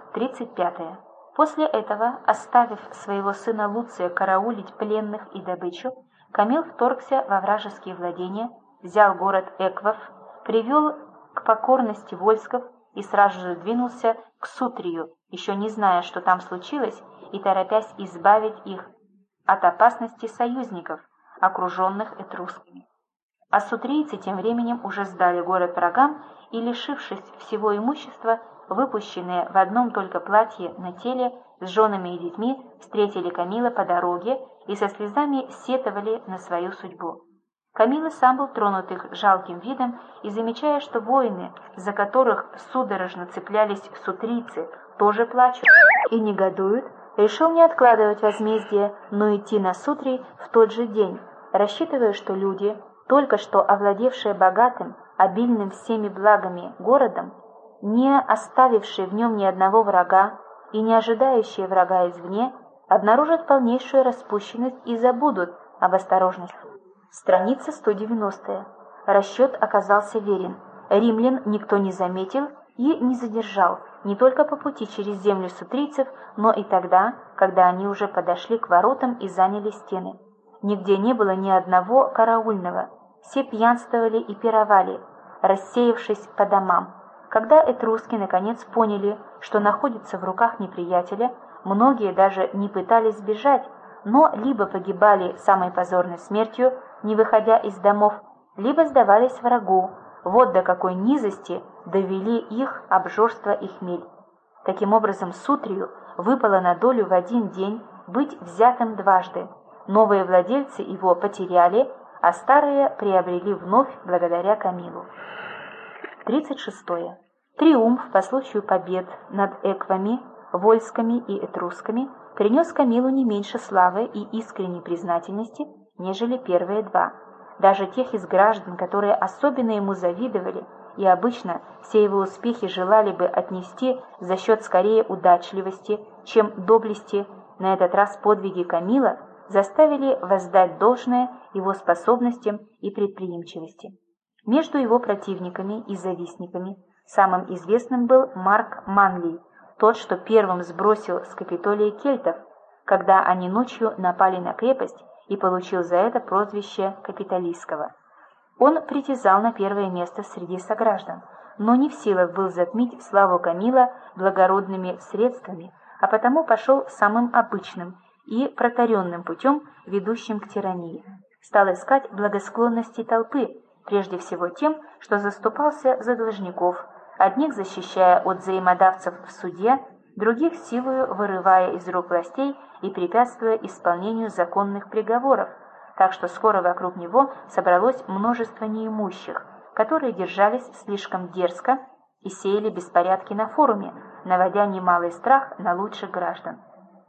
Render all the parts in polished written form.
35. После этого, оставив своего сына Луция караулить пленных и добычу, Камил вторгся во вражеские владения, взял город Эквов, привел к покорности войсков и сразу же двинулся к Сутрию, еще не зная, что там случилось, и торопясь избавить их от опасности союзников, окруженных этрусками. А сутрийцы тем временем уже сдали город врагам и, лишившись всего имущества, выпущенные в одном только платье на теле, с женами и детьми, встретили Камила по дороге и со слезами сетовали на свою судьбу. Камил и сам был тронут их жалким видом, и, замечая, что воины, за которых судорожно цеплялись сутрийцы, тоже плачут и негодуют, решил не откладывать возмездие, но идти на Сутрий в тот же день, рассчитывая, что люди, только что овладевшие богатым, обильным всеми благами городом, не оставившие в нем ни одного врага и не ожидающие врага извне, обнаружат полнейшую распущенность и забудут об осторожности. Страница 190. Расчет оказался верен. Римлян никто не заметил и не задержал, не только по пути через землю сутрийцев, но и тогда, когда они уже подошли к воротам и заняли стены. Нигде не было ни одного караульного. Все пьянствовали и пировали, рассеявшись по домам. Когда этруски наконец поняли, что находятся в руках неприятеля, многие даже не пытались бежать, но либо погибали самой позорной смертью, не выходя из домов, либо сдавались врагу. Вот до какой низости довели их обжорство и хмель. Таким образом, Сутрию выпало на долю в один день быть взятым дважды. Новые владельцы его потеряли, а старые приобрели вновь благодаря Камилу. 36. Триумф по случаю побед над эквами, вольскими и этрусками принес Камилу не меньше славы и искренней признательности, нежели первые два. Даже тех из граждан, которые особенно ему завидовали и обычно все его успехи желали бы отнести за счет скорее удачливости, чем доблести, на этот раз подвиги Камила заставили воздать должное его способностям и предприимчивости. Между его противниками и завистниками самым известным был Марк Манлий, тот, что первым сбросил с Капитолия кельтов, когда они ночью напали на крепость, и получил за это прозвище Капитолийского. Он притязал на первое место среди сограждан, но не в силах был затмить славу Камила благородными средствами, а потому пошел самым обычным и протаренным путем, ведущим к тирании. Стал искать благосклонности толпы, прежде всего тем, что заступался за должников, одних защищая от взаимодавцев в суде, других силою вырывая из рук властей и препятствуя исполнению законных приговоров, так что скоро вокруг него собралось множество неимущих, которые держались слишком дерзко и сеяли беспорядки на форуме, наводя немалый страх на лучших граждан.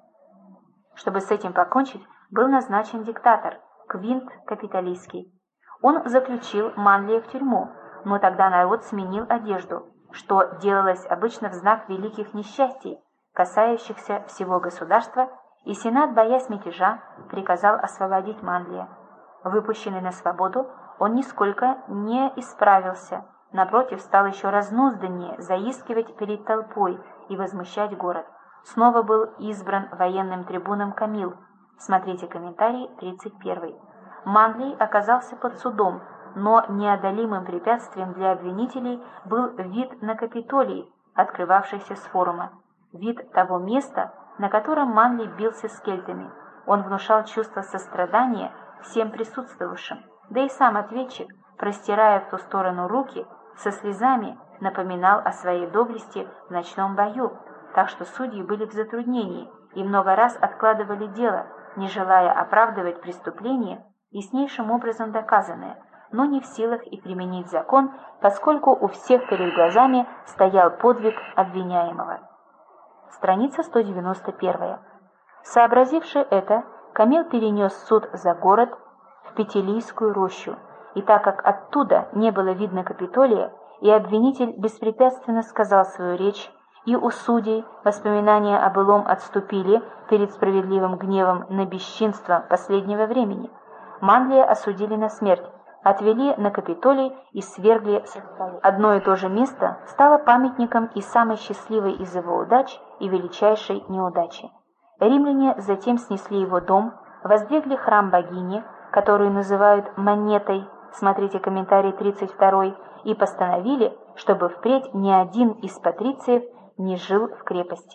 Чтобы с этим покончить, был назначен диктатор Квинт Капитолийский. Он заключил Манлия в тюрьму, но тогда народ сменил одежду, что делалось обычно в знак великих несчастий, касающихся всего государства, и Сенат, боясь мятежа, приказал освободить Манлия. Выпущенный на свободу, он нисколько не исправился, напротив, стал еще разнузданнее заискивать перед толпой и возмущать город. Снова был избран военным трибуном Камил. Смотрите комментарий 31. Манлий оказался под судом, но неодолимым препятствием для обвинителей был вид на Капитолий, открывавшийся с форума. Вид того места, на котором Манлий бился с кельтами. Он внушал чувство сострадания всем присутствовавшим, да и сам ответчик, простирая в ту сторону руки, со слезами напоминал о своей доблести в ночном бою, так что судьи были в затруднении и много раз откладывали дело, не желая оправдывать преступление, яснейшим образом доказанное, но не в силах и применить закон, поскольку у всех перед глазами стоял подвиг обвиняемого. Страница 191. Сообразивши это, Камил перенес суд за город в Петелийскую рощу, и так как оттуда не было видно Капитолия, и обвинитель беспрепятственно сказал свою речь, и у судей воспоминания о былом отступили перед справедливым гневом на бесчинство последнего времени, Манлия осудили на смерть, отвели на Капитолий и свергли со стола. Одно и то же место стало памятником и самой счастливой из его удач и величайшей неудачи. Римляне затем снесли его дом, воздвигли храм богини, которую называют монетой, смотрите комментарий 32, и постановили, чтобы впредь ни один из патрициев не жил в крепости.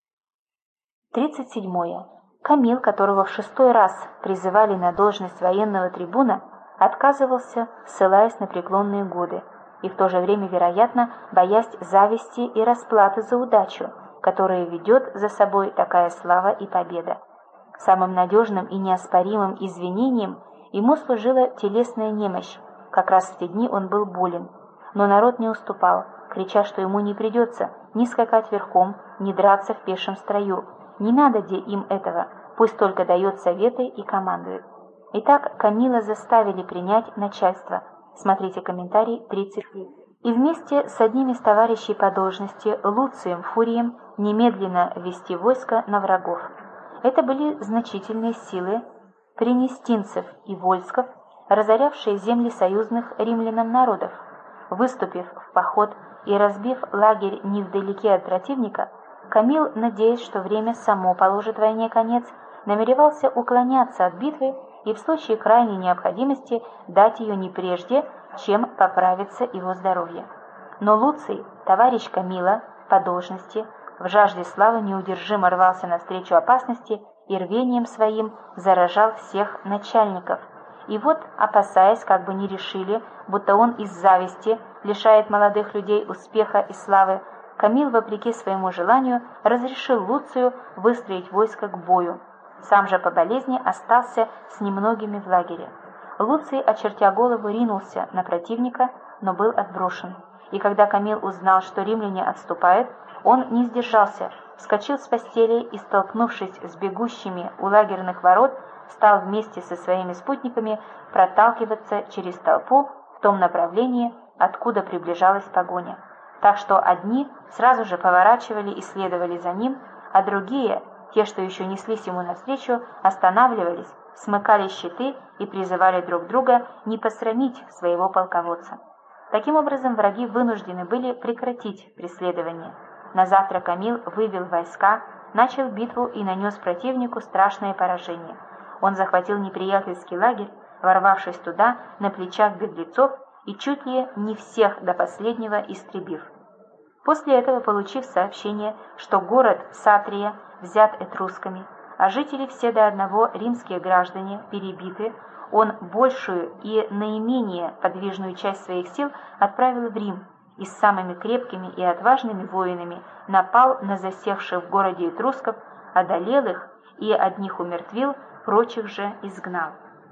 37. Камил, которого в 6-й раз призывали на должность военного трибуна, отказывался, ссылаясь на преклонные годы, и в то же время, вероятно, боясь зависти и расплаты за удачу, которая ведет за собой такая слава и победа. Самым надежным и неоспоримым извинением ему служила телесная немощь, как раз в те дни он был болен, но народ не уступал, крича, что ему не придется ни скакать верхом, ни драться в пешем строю, не надо де им этого, пусть только дает советы и командует. Итак, Камила заставили принять начальство, смотрите комментарий 33, и вместе с одним из товарищей по должности, Луцием Фурием, немедленно ввести войско на врагов. Это были значительные силы пренестинцев и вольсков, разорявшие земли союзных римлянам народов. Выступив в поход и разбив лагерь невдалеке от противника, Камил, надеясь, что время само положит войне конец, намеревался уклоняться от битвы и в случае крайней необходимости дать ее не прежде, чем поправится его здоровье. Но Луций, товарищ Камила по должности, в жажде славы неудержимо рвался навстречу опасности и рвением своим заражал всех начальников. И вот, опасаясь, как бы не решили, будто он из зависти лишает молодых людей успеха и славы, Камил, вопреки своему желанию, разрешил Луцию выстроить войско к бою. Сам же по болезни остался с немногими в лагере. Луций, очертя голову, ринулся на противника, но был отброшен. И когда Камил узнал, что римляне отступают, он не сдержался, вскочил с постели и, столкнувшись с бегущими у лагерных ворот, стал вместе со своими спутниками проталкиваться через толпу в том направлении, откуда приближалась погоня. Так что одни сразу же поворачивали и следовали за ним, а другие, те, что еще неслись ему навстречу, останавливались, смыкали щиты и призывали друг друга не посрамить своего полководца. Таким образом, враги вынуждены были прекратить преследование. На завтра Камил вывел войска, начал битву и нанес противнику страшное поражение. Он захватил неприятельский лагерь, ворвавшись туда на плечах беглецов и чуть ли не всех до последнего истребив. После этого, получив сообщение, что город Сатрия взят этрусками, а жители все до одного римские граждане перебиты, он большую и наименее подвижную часть своих сил отправил в Рим и с самыми крепкими и отважными воинами напал на засевших в городе этрусков, одолел их и одних умертвил, прочих же изгнал.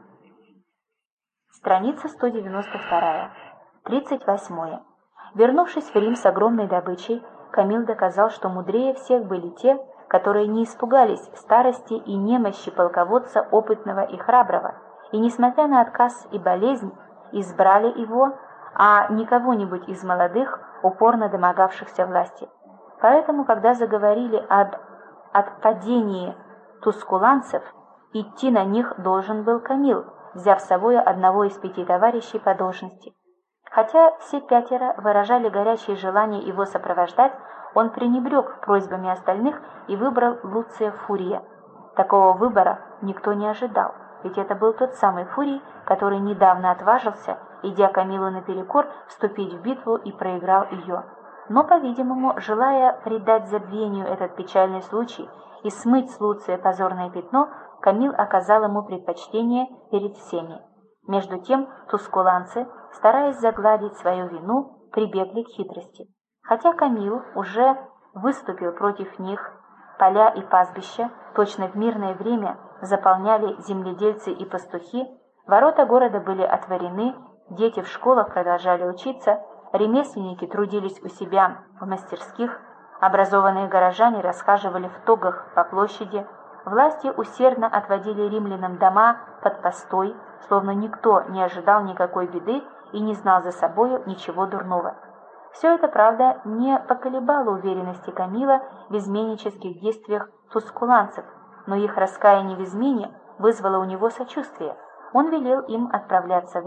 Страница 192. 38. Вернувшись в Рим с огромной добычей, Камил доказал, что мудрее всех были те, которые не испугались старости и немощи полководца опытного и храброго, и, несмотря на отказ и болезнь, избрали его, а не кого-нибудь из молодых, упорно домогавшихся власти. Поэтому, когда заговорили об отпадении тускуланцев, идти на них должен был Камил, взяв с собой одного из 5 товарищей по должности. Хотя все 5 выражали горячее желание его сопровождать, он пренебрег просьбами остальных и выбрал Луция Фурия. Такого выбора никто не ожидал, ведь это был тот самый Фурий, который недавно отважился, идя Камилу наперекор, вступить в битву и проиграл ее. Но, по-видимому, желая придать забвению этот печальный случай и смыть с Луция позорное пятно, Камил оказал ему предпочтение перед всеми. Между тем тускуланцы, стараясь загладить свою вину, прибегли к хитрости. Хотя Камил уже выступил против них, поля и пастбища точно в мирное время заполняли земледельцы и пастухи, ворота города были отворены, дети в школах продолжали учиться, ремесленники трудились у себя в мастерских, образованные горожане расхаживали в тогах по площади, власти усердно отводили римлянам дома под постой, словно никто не ожидал никакой беды и не знал за собою ничего дурного. Все это, правда, не поколебало уверенности Камила в изменнических действиях тускуланцев, но их раскаяние в измене вызвало у него сочувствие. Он велел им отправляться в Рим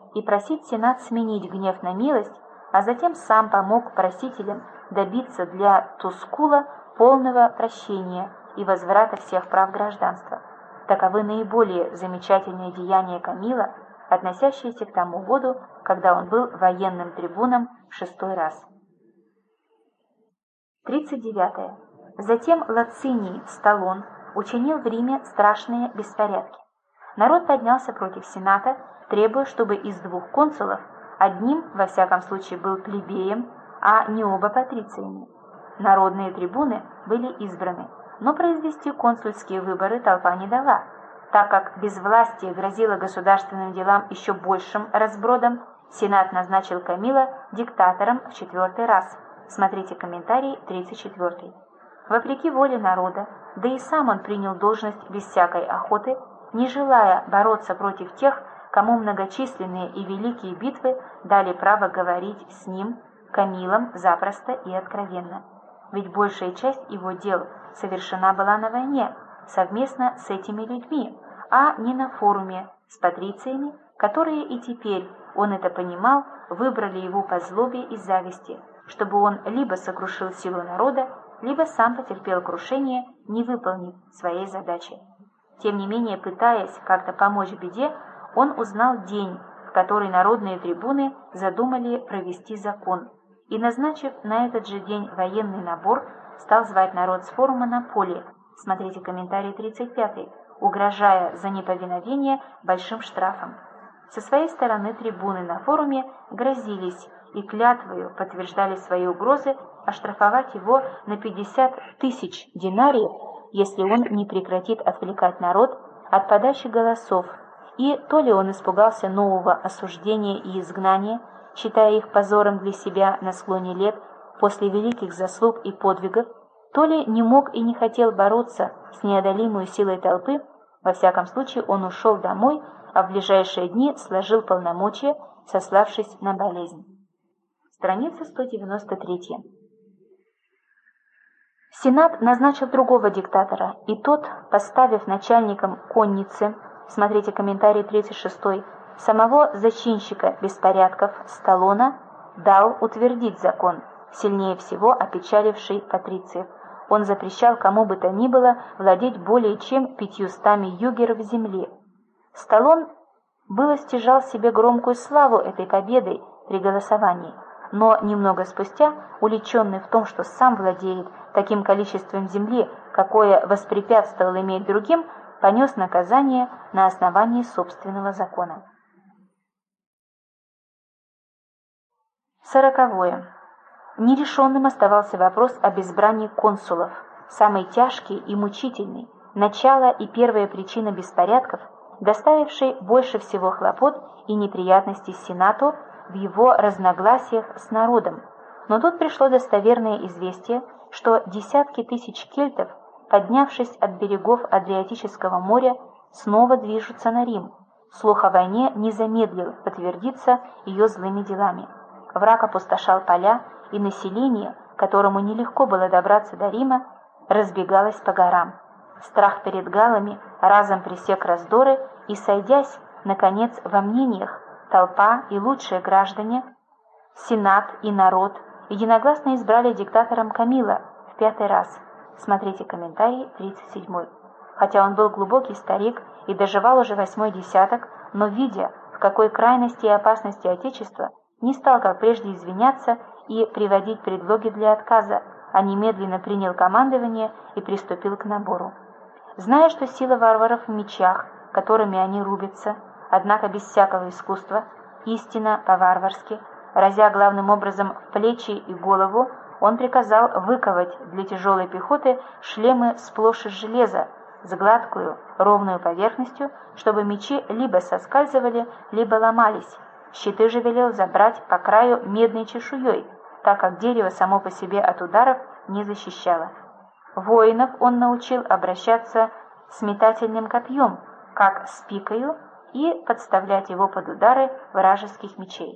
и просить Сенат сменить гнев на милость, а затем сам помог просителям добиться для Тускула полного прощения и возврата всех прав гражданства. Таковы наиболее замечательные деяния Камила, относящиеся к тому году, когда он был военным трибуном в 6-й раз. 39. Затем Лациний Сталон учинил в Риме страшные беспорядки. Народ поднялся против Сената, требуя, чтобы из 2 консулов одним, во всяком случае, был плебеем, а не оба патрициями. Народные трибуны были избраны, но произвести консульские выборы толпа не дала. Так как безвластие грозило государственным делам еще большим разбродом, Сенат назначил Камила диктатором в 4-й раз. Смотрите комментарий 34. Вопреки воле народа, да и сам он принял должность без всякой охоты, не желая бороться против тех, кому многочисленные и великие битвы дали право говорить с ним, Камилом, запросто и откровенно. Ведь большая часть его дел совершена была на войне, совместно с этими людьми, а не на форуме с патрициями, которые и теперь, он это понимал, выбрали его по злобе и зависти, чтобы он либо сокрушил силу народа, либо сам потерпел крушение, не выполнив своей задачи. Тем не менее, пытаясь как-то помочь беде, он узнал день, в который народные трибуны задумали провести закон, и, назначив на этот же день военный набор, стал звать народ с форума на поле, смотрите комментарий 35, угрожая за неповиновение большим штрафом. Со своей стороны трибуны на форуме грозились и клятвою подтверждали свои угрозы оштрафовать его на 50 000 динариев, если он не прекратит отвлекать народ от подачи голосов, и то ли он испугался нового осуждения и изгнания, считая их позором для себя на склоне лет после великих заслуг и подвигов, то ли не мог и не хотел бороться с неодолимой силой толпы, во всяком случае он ушел домой, а в ближайшие дни сложил полномочия, сославшись на болезнь. Страница 193. Сенат назначил другого диктатора, и тот, поставив начальником конницы, смотрите комментарий 36, самого зачинщика беспорядков Сталона, дал утвердить закон, сильнее всего опечаливший патрициев. Он запрещал кому бы то ни было владеть более чем 500 югеров земли. Сталон было стяжал себе громкую славу этой победой при голосовании, но немного спустя, уличенный в том, что сам владеет таким количеством земли, какое воспрепятствовал иметь другим, понес наказание на основании собственного закона. 40. Нерешенным оставался вопрос об избрании консулов, самый тяжкий и мучительный, начало и первая причина беспорядков, доставивший больше всего хлопот и неприятностей Сенату в его разногласиях с народом. Но тут пришло достоверное известие, что десятки тысяч кельтов, поднявшись от берегов Адриатического моря, снова движутся на Рим. Слух о войне не замедлил подтвердиться ее злыми делами. Враг опустошал поля, и население, которому нелегко было добраться до Рима, разбегалось по горам. Страх перед галлами разом пресек раздоры, и, сойдясь, наконец, во мнениях, толпа и лучшие граждане, Сенат и народ единогласно избрали диктатором Камила в 5-й раз. Смотрите комментарий 37. Хотя он был глубокий старик и доживал уже 8-й десяток, но, видя, в какой крайности и опасности Отечества, не стал, как прежде, извиняться и приводить предлоги для отказа, а немедленно принял командование и приступил к набору. Зная, что сила варваров в мечах, которыми они рубятся, однако без всякого искусства, истинно по-варварски, разя главным образом в плечи и голову, он приказал выковать для тяжелой пехоты шлемы сплошь из железа, с гладкую, ровную поверхностью, чтобы мечи либо соскальзывали, либо ломались. Щиты же велел забрать по краю медной чешуей, так как дерево само по себе от ударов не защищало. Воинов он научил обращаться с метательным копьем, как с пикою, и подставлять его под удары вражеских мечей.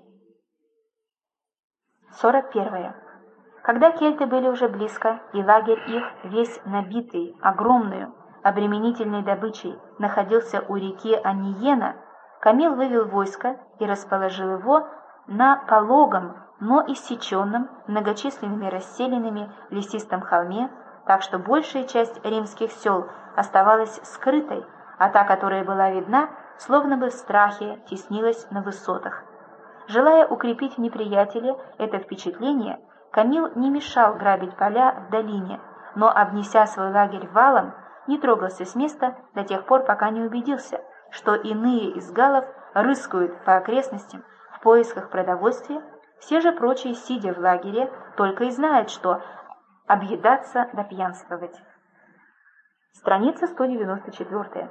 41. Когда кельты были уже близко, и лагерь их, весь набитый огромную, обременительной добычей, находился у реки Аниена, Камил вывел войско и расположил его на пологом, но иссеченном многочисленными расселенными лесистом холме, так что большая часть римских сел оставалась скрытой, а та, которая была видна, словно бы в страхе теснилась на высотах. Желая укрепить в неприятеле это впечатление, Камил не мешал грабить поля в долине, но, обнеся свой лагерь валом, не трогался с места до тех пор, пока не убедился, что иные из галлов рыскают по окрестностям в поисках продовольствия, все же прочие, сидя в лагере, только и знают, что объедаться да пьянствовать. Страница 194.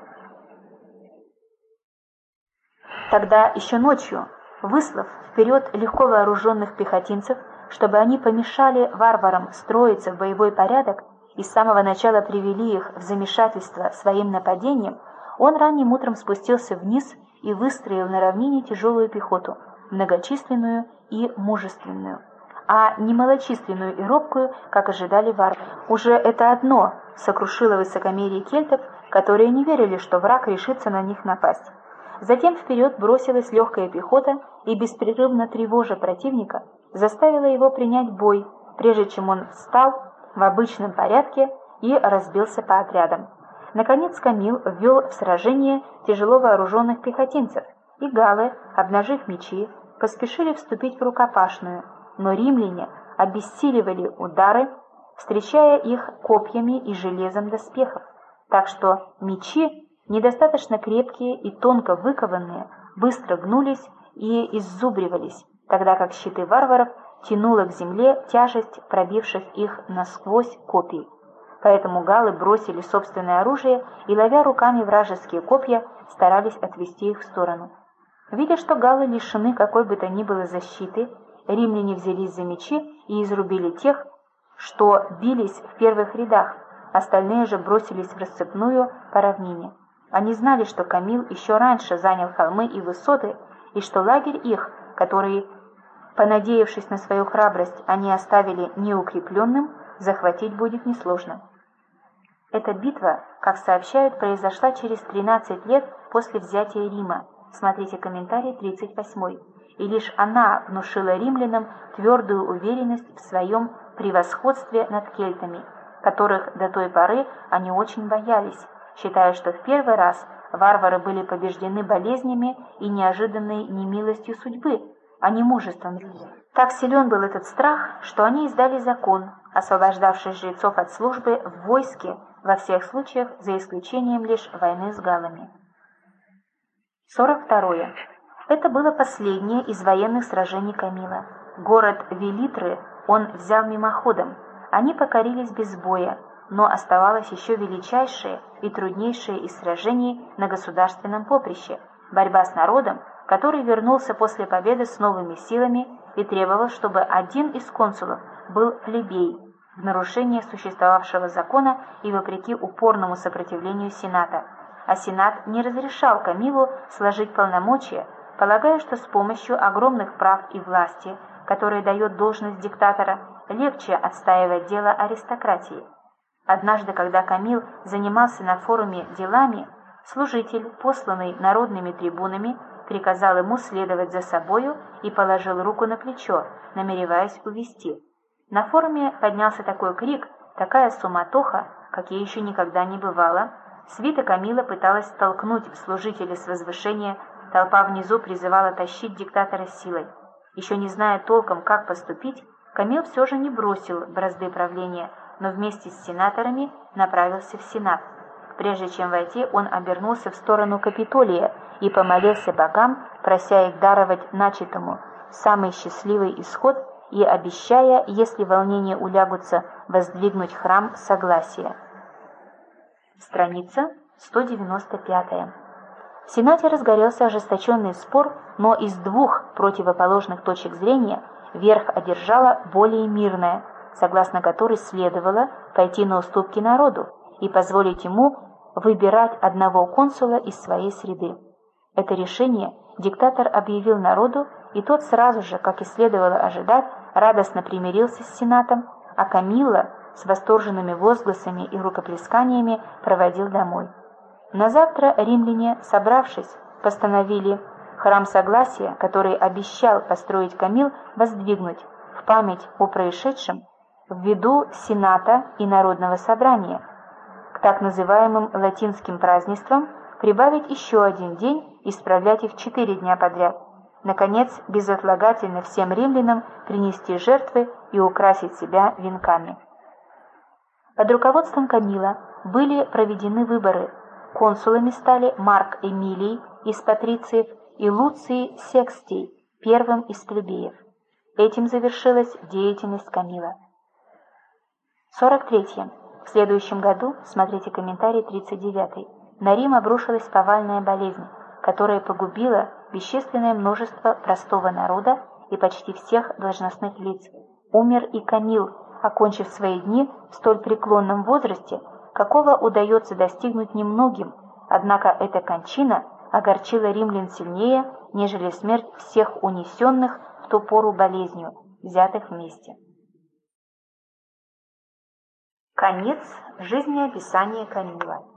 Тогда еще ночью, выслав вперед легко вооруженных пехотинцев, чтобы они помешали варварам строиться в боевой порядок и с самого начала привели их в замешательство своим нападением, он ранним утром спустился вниз и выстроил на равнине тяжелую пехоту, многочисленную и мужественную, а не малочисленную и робкую, как ожидали варвары. Уже это одно сокрушило высокомерие кельтов, которые не верили, что враг решится на них напасть. Затем вперед бросилась легкая пехота и, беспрерывно тревожа противника, заставила его принять бой, прежде чем он встал в обычном порядке и разбился по отрядам. Наконец Камил ввел в сражение тяжело вооруженных пехотинцев, и галлы, обнажив мечи, поспешили вступить в рукопашную, но римляне обессиливали удары, встречая их копьями и железом доспехов, так что мечи, недостаточно крепкие и тонко выкованные, быстро гнулись и иззубривались, тогда как щиты варваров тянула к земле тяжесть пробивших их насквозь копий. Поэтому галлы бросили собственное оружие и, ловя руками вражеские копья, старались отвести их в сторону. Видя, что галлы лишены какой бы то ни было защиты, римляне взялись за мечи и изрубили тех, что бились в первых рядах, остальные же бросились в рассыпную по равнине. Они знали, что Камил еще раньше занял холмы и высоты, и что лагерь их, который, понадеявшись на свою храбрость, они оставили неукрепленным, захватить будет несложно. Эта битва, как сообщают, произошла через 13 лет после взятия Рима. Смотрите комментарий 38. И лишь она внушила римлянам твердую уверенность в своем превосходстве над кельтами, которых до той поры они очень боялись, считая, что в первый раз варвары были побеждены болезнями и неожиданной немилостью судьбы, а не мужеством людей. Так силен был этот страх, что они издали закон, освобождавший жрецов от службы в войске во всех случаях, за исключением лишь войны с галлами. 42. Это было последнее из военных сражений Камила. Город Велитры он взял мимоходом. Они покорились без боя, но оставалось еще величайшее и труднейшее из сражений на государственном поприще – борьба с народом, который вернулся после победы с новыми силами и требовал, чтобы один из консулов был плебей, в нарушение существовавшего закона и вопреки упорному сопротивлению Сената. А Сенат не разрешал Камилу сложить полномочия, полагая, что с помощью огромных прав и власти, которые дает должность диктатора, легче отстаивать дело аристократии. Однажды, когда Камил занимался на форуме делами, служитель, посланный народными трибунами, приказал ему следовать за собою и положил руку на плечо, намереваясь увести. На форуме поднялся такой крик, такая суматоха, какие еще никогда не бывало. Свита Камила пыталась столкнуть служителя с возвышения, толпа внизу призывала тащить диктатора силой. Еще не зная толком, как поступить, Камил все же не бросил бразды правления, но вместе с сенаторами направился в Сенат. Прежде чем войти, он обернулся в сторону Капитолия и помолился богам, прося их даровать начатому самый счастливый исход и обещая, если волнения улягутся, воздвигнуть храм согласия. Страница 195. В Сенате разгорелся ожесточенный спор, но из двух противоположных точек зрения верх одержала более мирная, согласно которой следовало пойти на уступки народу и позволить ему выбирать одного консула из своей среды. Это решение диктатор объявил народу, и тот сразу же, как и следовало ожидать, радостно примирился с Сенатом, а Камилла с восторженными возгласами и рукоплесканиями проводил домой. На завтра римляне, собравшись, постановили храм Согласия, который обещал построить Камил, воздвигнуть в память о происшедшем ввиду Сената и Народного собрания, к так называемым латинским празднествам прибавить еще один день и справлять их 4 дня подряд. Наконец, безотлагательно всем римлянам принести жертвы и украсить себя венками. Под руководством Камила были проведены выборы. Консулами стали Марк Эмилий из патрициев и Луций Секстий, первым из плебеев. Этим завершилась деятельность Камила. 43. В следующем году, смотрите комментарий 39, на Рим обрушилась повальная болезнь, которая погубила бесчисленное множество простого народа и почти всех должностных лиц. Умер и Камил, окончив свои дни в столь преклонном возрасте, какого удается достигнуть немногим, однако эта кончина огорчила римлян сильнее, нежели смерть всех унесенных в ту пору болезнью, взятых вместе. Конец жизнеописания Камила.